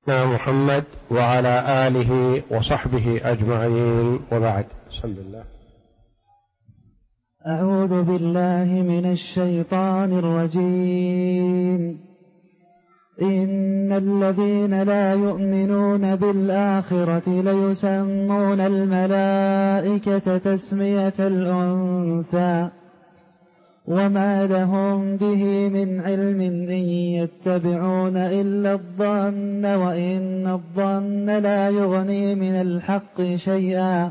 محمد وعلى آله وصحبه أجمعين، وبعد. بسم الله. أعوذ بالله من الشيطان الرجيم. إن الذين لا يؤمنون بالآخرة ليسمون الملائكة تسمية الأنثى وما لهم به من علم إن يتبعون إلا الظن وإن الظن لا يغني من الحق شيئا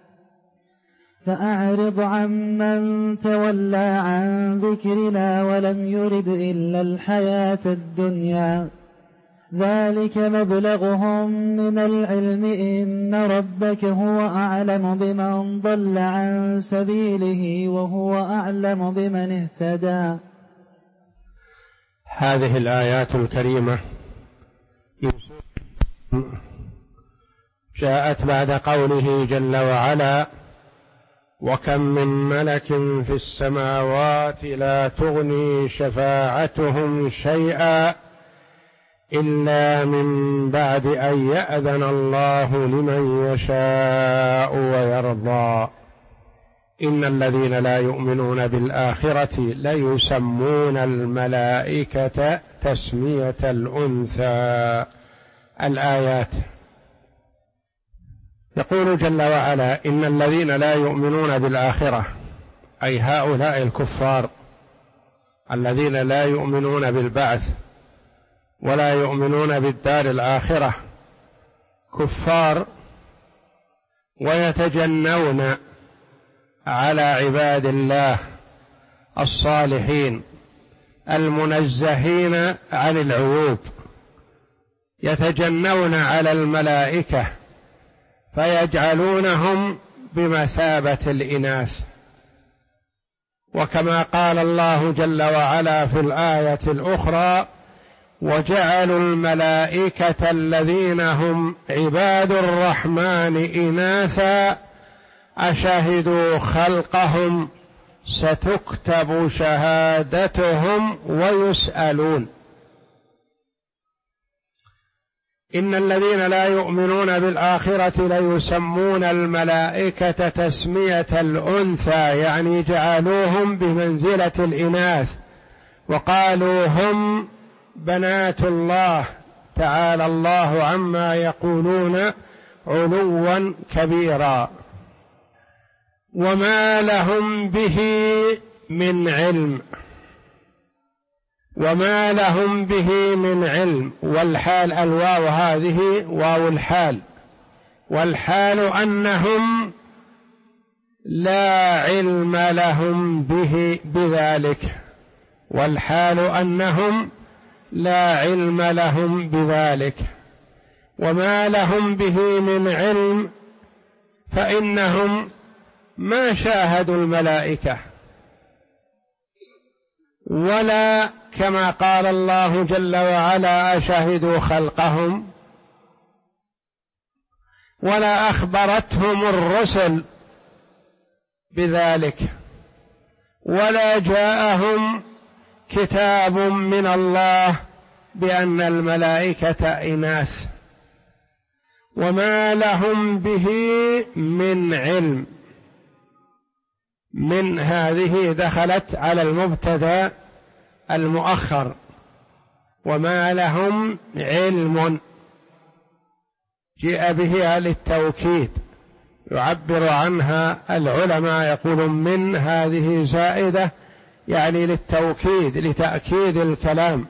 فأعرض عمن تولى عن ذكرنا ولم يرد إلا الحياة الدنيا ذلك مبلغهم من العلم إن ربك هو أعلم بمن ضل عن سبيله وهو أعلم بمن اهتدى. هذه الآيات الكريمة جاءت بعد قوله جل وعلا: وكم من ملك في السماوات لا تغني شفاعتهم شيئا إلا من بعد أن يأذن الله لمن يشاء ويرضى. إن الذين لا يؤمنون بالآخرة ليسمون الملائكة تسمية الأنثى. الآيات. يقول جل وعلا: إن الذين لا يؤمنون بالآخرة، أي هؤلاء الكفار الذين لا يؤمنون بالبعث ولا يؤمنون بالدار الآخرة، كفار ويتجنون على عباد الله الصالحين المنزهين عن العيوب، يتجنون على الملائكة فيجعلونهم بمثابة الإناث. وكما قال الله جل وعلا في الآية الأخرى: وجعلوا الملائكة الذين هم عباد الرحمن إناثا أشهدوا خلقهم ستكتب شهادتهم ويسألون. إن الذين لا يؤمنون بالآخرة ليسمون الملائكة تسمية الأنثى، يعني جعلوهم بمنزلة الإناث وقالوا هم بنات الله تعالى الله عما يقولون علوا كبيرا. وما لهم به من علم، وما لهم به من علم. والحال الواو هذه واو الحال، والحال أنهم لا علم لهم به بذلك، والحال أنهم لا علم لهم بذلك. وما لهم به من علم فإنهم ما شاهدوا الملائكة، ولا كما قال الله جل وعلا: أشهدوا خلقهم، ولا أخبرتهم الرسل بذلك، ولا جاءهم كتاب من الله بأن الملائكة إناث. وما لهم به من علم. من هذه دخلت على المبتدأ المؤخر، وما لهم علم جاء به للتوكيد، يعبر عنها العلماء يقولون من هذه زائدة، يعني للتوكيد لتأكيد الكلام،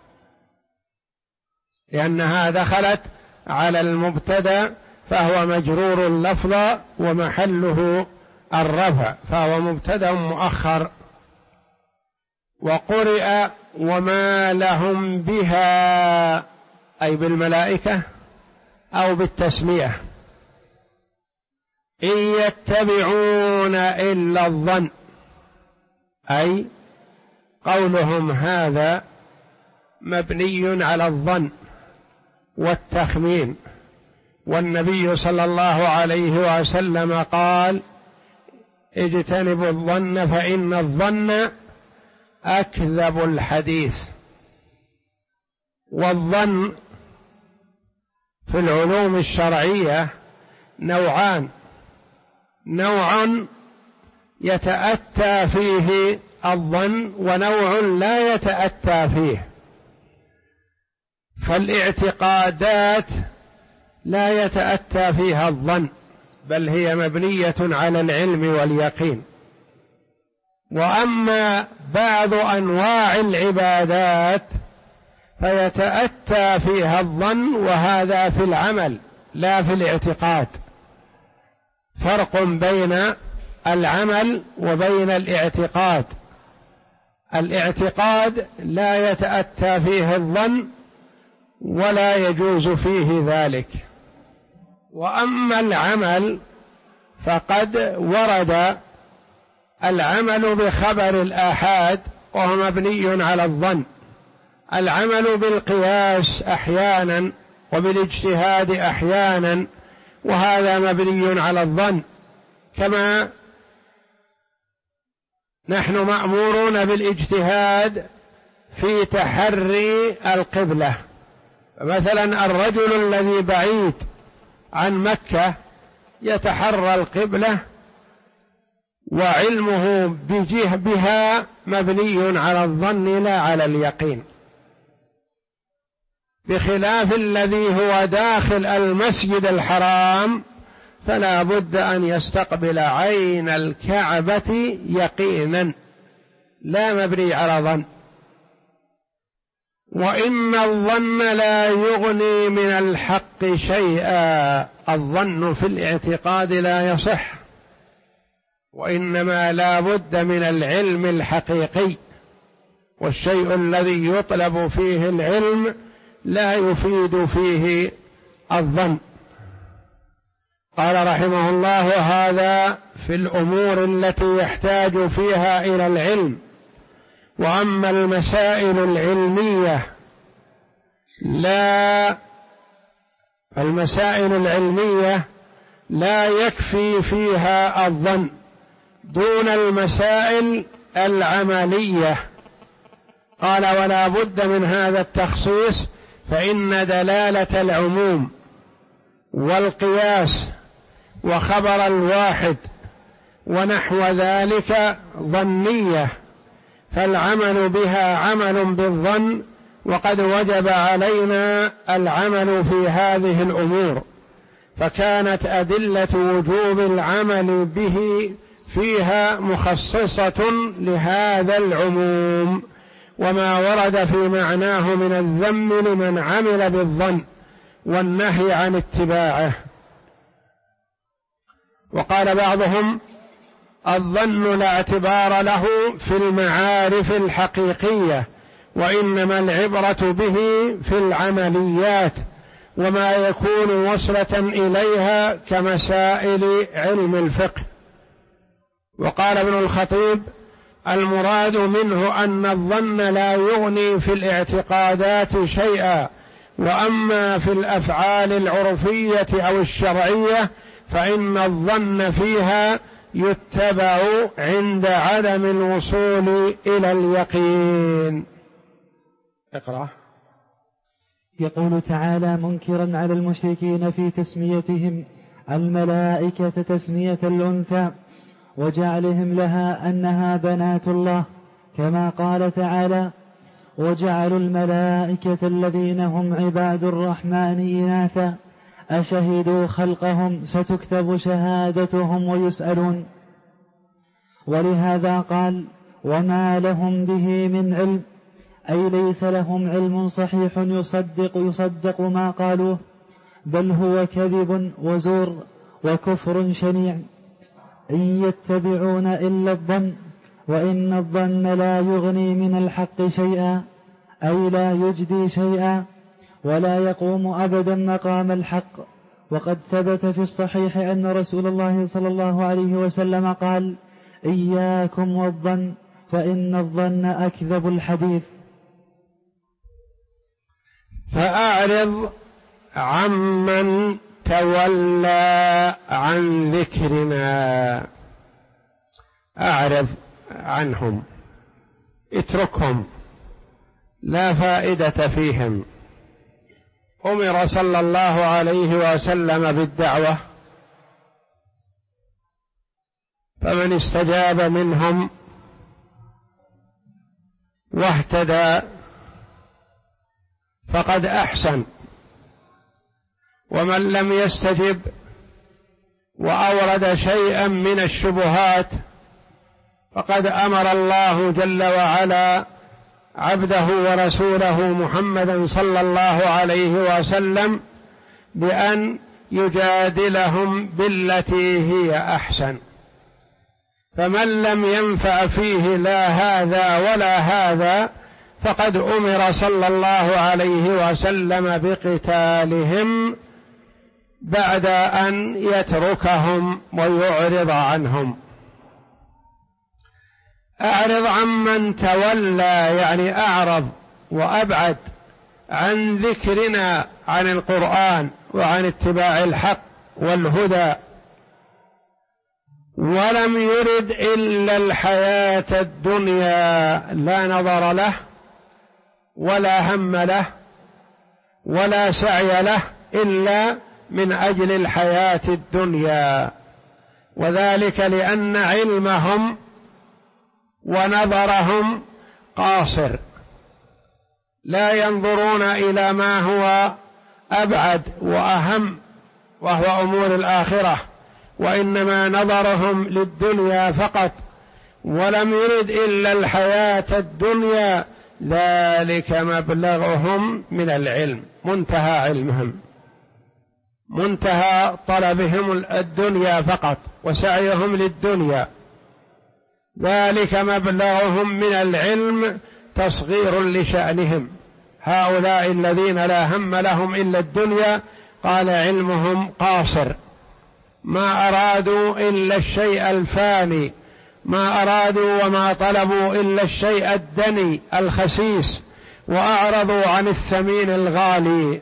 لأنها دخلت على المبتدأ فهو مجرور اللفظ ومحله الرفع، فهو مبتدأ مؤخر. وقرئ وما لهم بها، أي بالملائكة أو بالتسمية. إن يتبعون إلا الظن، أي قولهم هذا مبني على الظن والتخمين. والنبي صلى الله عليه وسلم قال: اجتنبوا الظن فإن الظن أكذب الحديث. والظن في العلوم الشرعية نوعان: نوع يتأتى فيه الظن ونوع لا يتأتى فيه. فالاعتقادات لا يتأتى فيها الظن، بل هي مبنية على العلم واليقين. وأما بعض أنواع العبادات فيتأتى فيها الظن، وهذا في العمل لا في الاعتقاد. فرق بين العمل وبين الاعتقاد. الاعتقاد لا يتأتى فيه الظن ولا يجوز فيه ذلك. وأما العمل فقد ورد العمل بخبر الآحاد وهو مبني على الظن، العمل بالقياس أحيانا وبالاجتهاد أحيانا، وهذا مبني على الظن. كما نحن مأمورون بالاجتهاد في تحري القبلة، مثلا الرجل الذي بعيد عن مكة يتحرى القبلة وعلمه بها مبني على الظن لا على اليقين، بخلاف الذي هو داخل المسجد الحرام فلا بد أن يستقبل عين الكعبة يقينا لا مبني على ظن. وإن الظن لا يغني من الحق شيئا، الظن في الاعتقاد لا يصح، وإنما لا بد من العلم الحقيقي، والشيء الذي يطلب فيه العلم لا يفيد فيه الظن. قال رحمه الله: هذا في الأمور التي يحتاج فيها إلى العلم. وأما المسائل العلمية لا يكفي فيها الظن دون المسائل العملية. قال: ولا بد من هذا التخصيص، فإن دلالة العموم والقياس وخبر الواحد ونحو ذلك ظنية، فالعمل بها عمل بالظن، وقد وجب علينا العمل في هذه الأمور، فكانت أدلة وجوب العمل به فيها مخصصة لهذا العموم، وما ورد في معناه من الذم لمن عمل بالظن والنهي عن اتباعه. وقال بعضهم: الظن لا اعتبار له في المعارف الحقيقية، وإنما العبرة به في العمليات وما يكون وصلة إليها كمسائل علم الفقه. وقال ابن الخطيب: المراد منه أن الظن لا يغني في الاعتقادات شيئا، وأما في الأفعال العرفية أو الشرعية فإن الظن فيها يتبع عند عدم الوصول إلى اليقين. اقرأ. يقول تعالى منكرا على المشركين في تسميتهم الملائكة تسمية الأنثى وجعلهم لها أنها بنات الله، كما قال تعالى: وجعلوا الملائكة الذين هم عباد الرحمن إناثا أشهدوا خلقهم ستكتب شهادتهم ويسألون. ولهذا قال: وما لهم به من علم، أي ليس لهم علم صحيح يصدق ما قالوه، بل هو كذب وزور وكفر شنيع. إن يتبعون إلا الظن، وإن الظن لا يغني من الحق شيئا، أي لا يجدي شيئا ولا يقوم أبدا مقام الحق. وقد ثبت في الصحيح أن رسول الله صلى الله عليه وسلم قال: إياكم والظن فإن الظن أكذب الحديث. فأعرض عمن تولى عن ذكرنا، أعرض عنهم، اتركهم، لا فائدة فيهم، أمر صلى الله عليه وسلم بالدعوة، فمن استجاب منهم واهتدى فقد أحسن، ومن لم يستجب وأورد شيئا من الشبهات فقد أمر الله جل وعلا عبده ورسوله محمدا صلى الله عليه وسلم بأن يجادلهم بالتي هي أحسن، فمن لم ينفع فيه لا هذا ولا هذا فقد أمر صلى الله عليه وسلم بقتالهم بعد أن يتركهم ويعرض عنهم. أعرض عمن تولى، يعني أعرض وأبعد عن ذكرنا، عن القرآن وعن اتباع الحق والهدى، ولم يرد إلا الحياة الدنيا، لا نظر له ولا هم له ولا سعي له إلا من أجل الحياة الدنيا، وذلك لأن علمهم ونظرهم قاصر، لا ينظرون إلى ما هو أبعد وأهم وهو أمور الآخرة، وإنما نظرهم للدنيا فقط، ولم يرد إلا الحياة الدنيا، ذلك مبلغهم من العلم، منتهى علمهم، منتهى طلبهم الدنيا فقط وسعيهم للدنيا، ذلك مبلغهم من العلم تصغير لشأنهم. هؤلاء الذين لا هم لهم إلا الدنيا قال علمهم قاصر، ما أرادوا إلا الشيء الفاني، ما أرادوا وما طلبوا إلا الشيء الدني الخسيس، وأعرضوا عن الثمين الغالي،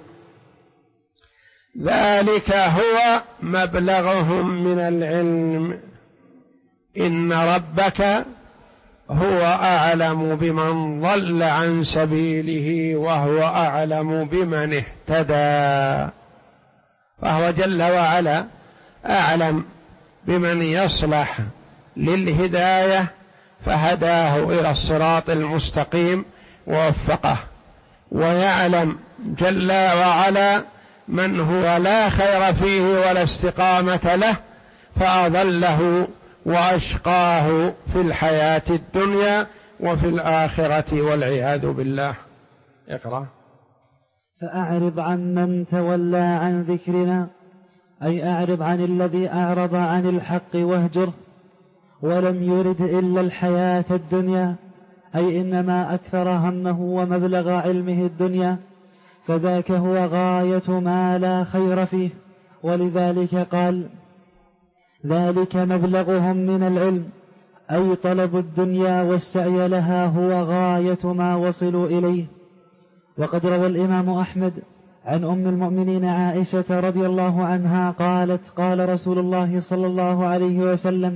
ذلك هو مبلغهم من العلم. إن ربك هو أعلم بمن ضل عن سبيله وهو أعلم بمن اهتدى، فهو جل وعلا أعلم بمن يصلح للهداية فهداه إلى الصراط المستقيم ووفقه، ويعلم جل وعلا من هو لا خير فيه ولا استقامة له فأضله وأشقاه في الحياة الدنيا وفي الآخرة والعياذ بالله. اقرأ. فأعرض عن من تولى عن ذكرنا، أي أعرض عن الذي أعرض عن الحق واهجره، ولم يرد إلا الحياة الدنيا، أي إنما أكثر همه ومبلغ علمه الدنيا، فذاك هو غاية ما لا خير فيه، ولذلك قال ذلك مبلغهم من العلم، أي طلب الدنيا والسعي لها هو غاية ما وصلوا إليه. وقد روى الإمام أحمد عن أم المؤمنين عائشة رضي الله عنها قالت قال رسول الله صلى الله عليه وسلم: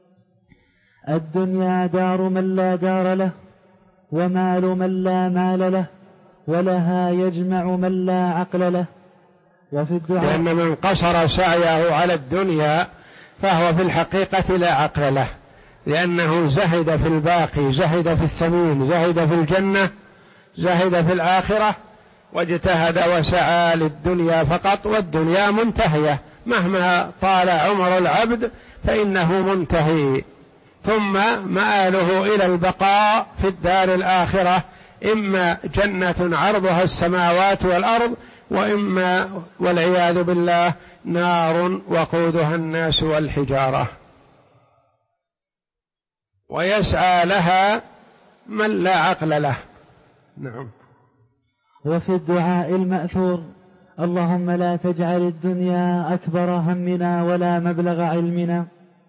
الدنيا دار من لا دار له، ومال من لا مال له، ولها يجمع من لا عقل له. وفي الدعاء لأن من قصر سعيه على الدنيا فهو في الحقيقة لا عقل له، لأنه زهد في الباقي، زهد في الثمين، زهد في الجنة، زهد في الآخرة، واجتهد وسعى للدنيا فقط، والدنيا منتهية، مهما طال عمر العبد فإنه منتهي، ثم مآله إلى البقاء في الدار الآخرة، إما جنة عرضها السماوات والأرض، وإما والعياذ بالله نار وقودها الناس والحجارة، ويسعى لها من لا عقل له. نعم. وفي الدعاء المأثور: اللهم لا تجعل الدنيا أكبر همنا ولا مبلغ علمنا.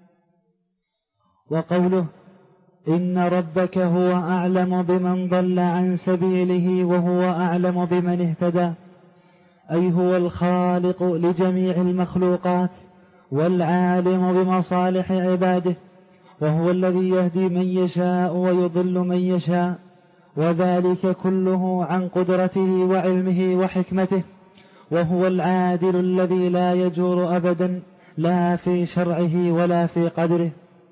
وقوله: إن ربك هو أعلم بمن ضل عن سبيله وهو أعلم بمن اهتدى، أي هو الخالق لجميع المخلوقات والعالم بمصالح عباده، وهو الذي يهدي من يشاء ويضل من يشاء، وذلك كله عن قدرته وعلمه وحكمته، وهو العادل الذي لا يجور أبدا لا في شرعه ولا في قدره.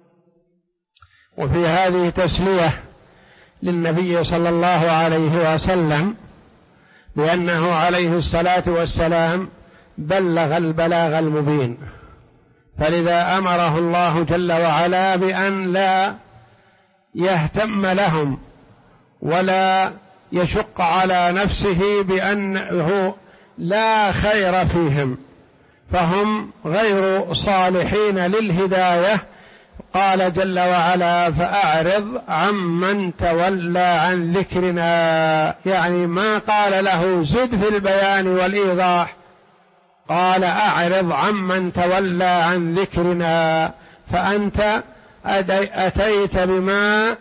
وفي هذه تسلية للنبي صلى الله عليه وسلم بأنه عليه الصلاة والسلام بلغ البلاغ المبين، فلذا أمره الله جل وعلا بأن لا يهتم لهم ولا يشق على نفسه بأنه لا خير فيهم، فهم غير صالحين للهداية. قال جل وعلا: فأعرض عمن تولى عن ذكرنا، يعني ما قال له زد في البيان والإيضاح، قال أعرض عمن تولى عن ذكرنا، فأنت أتيت بما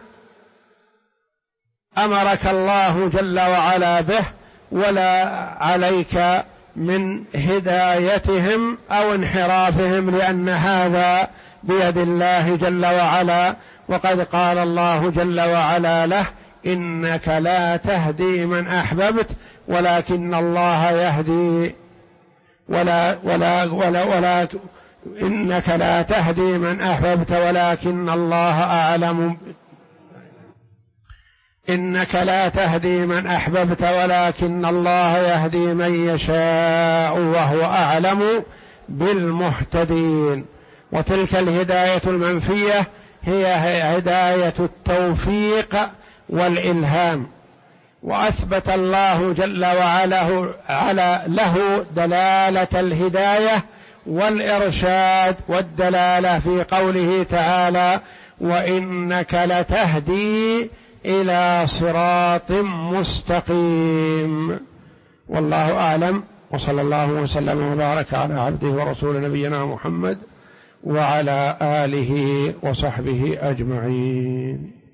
أمرك الله جل وعلا به، ولا عليك من هدايتهم أو انحرافهم، لأن هذا بيد الله جل وعلا. وقد قال الله جل وعلا له: إنك لا تهدي من أحببت ولكن الله يهدي إنك لا تهدي من أحببت ولكن الله أعلم إنك لا تهدي من أحببت ولكن الله يهدي من يشاء وهو أعلم بالمهتدين. وتلك الهداية المنفية هي هداية التوفيق والإلهام، وأثبت الله جل وعلا له دلالة الهداية والإرشاد والدلالة في قوله تعالى: وإنك لتهدي إلى صراط مستقيم. والله أعلم، وصلى الله وسلم وبارك على عبده ورسول نبينا محمد وعلى آله وصحبه أجمعين.